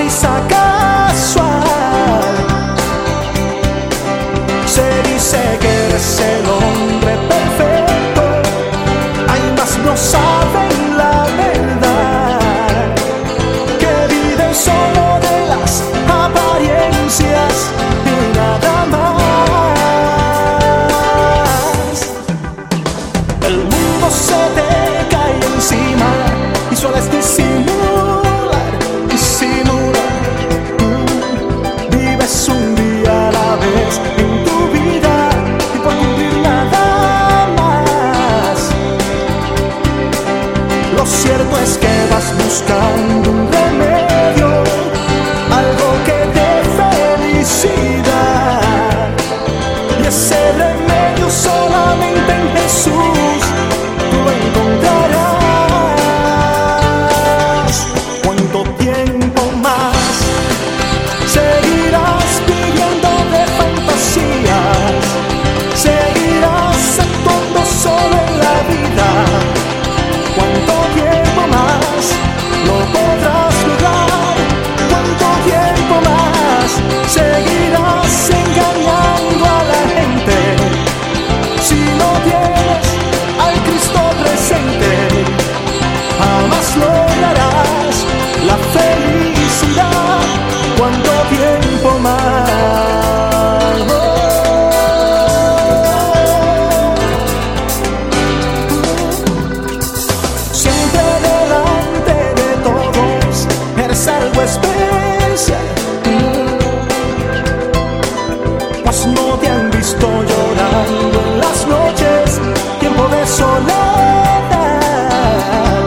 sonrisa casual. Se dice que eres el hombre perfecto, hay más no saben la verdad, que viven solo de las apariencias y nada más. El mundo se te cae encima y solo es disimular, disimular. Vives un día a la vez en tu vida y por cumplir nada más. Lo cierto es que vas buscando un remedio, algo que dé felicidad, y ese remedio solamente en Jesús tú lo encontrarás. ¿Cuánto tiempo más seguirás viviendo de fantasías? ¿Seguirás actuando solo en la vida? ¿Cuánto tiempo más no podrás lograr? ¿Cuánto tiempo más seguirás engañando a la gente? Si no tienes al Cristo presente, jamás lograrás la felicidad. ¿Cuánto tiempo más? Siempre delante de todos eres algo especial, pues no te han visto llorando en las noches, tiempo de soledad,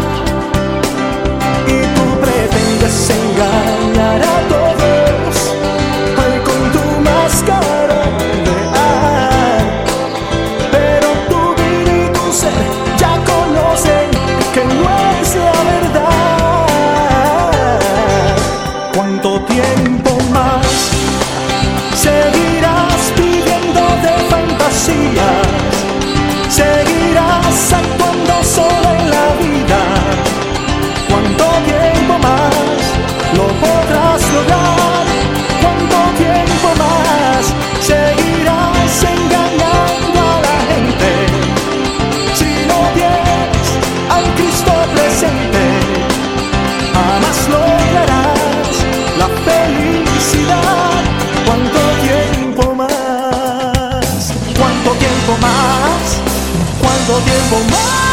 y tú pretendes engañar a todos, ay, con tu máscara real, pero tu vida y tu ser ya conocen que no es la verdad. ¿Cuánto tiempo más seguirás viviendo de fantasías? ¿Seguirás actuando solo en la vida? ¿Cuánto tiempo más lo podrás lograr? ¿Cuánto tiempo más seguirás engañando a la gente? Si no tienes al Cristo presente, jamás lograrás la felicidad. ¿Cuánto tiempo más? ¿Cuánto tiempo más? ¿Cuánto tiempo más?